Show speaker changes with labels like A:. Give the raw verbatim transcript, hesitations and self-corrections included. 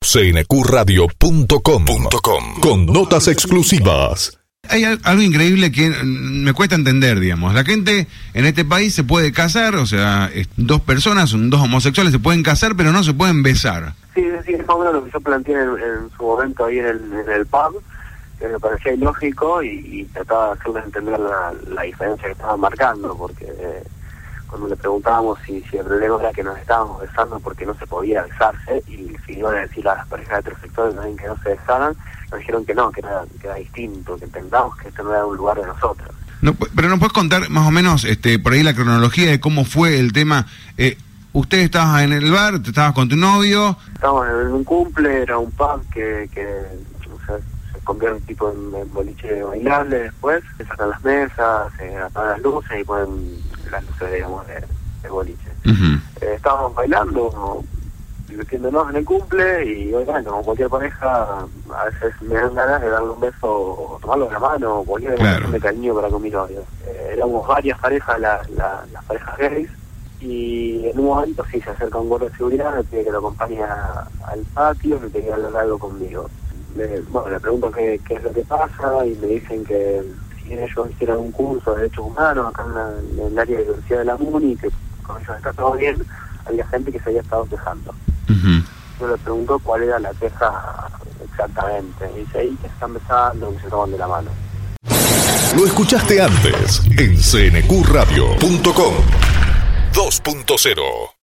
A: C N Q radio punto com con notas exclusivas.
B: Hay algo increíble que me cuesta entender, digamos. La gente en este país se puede casar, o sea, dos personas, dos homosexuales se pueden casar, pero no se pueden besar.
C: Sí, sí, es más o menos lo que yo planteé en, en su momento ahí en el, en el pub, que me parecía ilógico y, y trataba de hacerles entender la, la diferencia que estaban marcando, porque eh, cuando le preguntábamos si, si el problema era que nos estábamos besando porque no se podía besarse, y si iban a decir a las parejas heterosexuales también que no se besaran, nos dijeron que no, que era, que era distinto, que entendamos que esto no era un lugar de nosotros.
B: No, pero ¿nos puedes contar más o menos este, por ahí la cronología de cómo fue el tema? Eh, usted estaba en el bar, te estabas con tu novio.
C: Estábamos en un cumple, era un pub que, que o sea, se convierte en tipo en, en boliche bailable después, se sacan las mesas, se apagan las luces y ponen las luces, digamos, de, de boliche. Uh-huh. Eh, estábamos bailando, divirtiéndonos en el cumple, y obviamente como cualquier pareja a veces me dan ganas de darle un beso o tomarlo de la mano o cualquier demostración de cariño para con mi novio. Eh, éramos varias parejas, la, la, las parejas gays, y en un momento sí se acerca un guardia de seguridad, me pide que lo acompañe a, al patio, me quería hablar algo conmigo. Le, bueno, le pregunto qué, qué es lo que pasa y me dicen que si ellos hicieran un curso de derechos humanos acá en, la, en el área de diversidad de la MUNI, que con ellos está todo bien, había gente que se había estado quejando. Uh-huh. Yo le pregunto cuál era la queja exactamente. Y dice ahí que están besando, que se toman de la mano.
A: Lo escuchaste antes en C N Q radio punto com dos punto cero.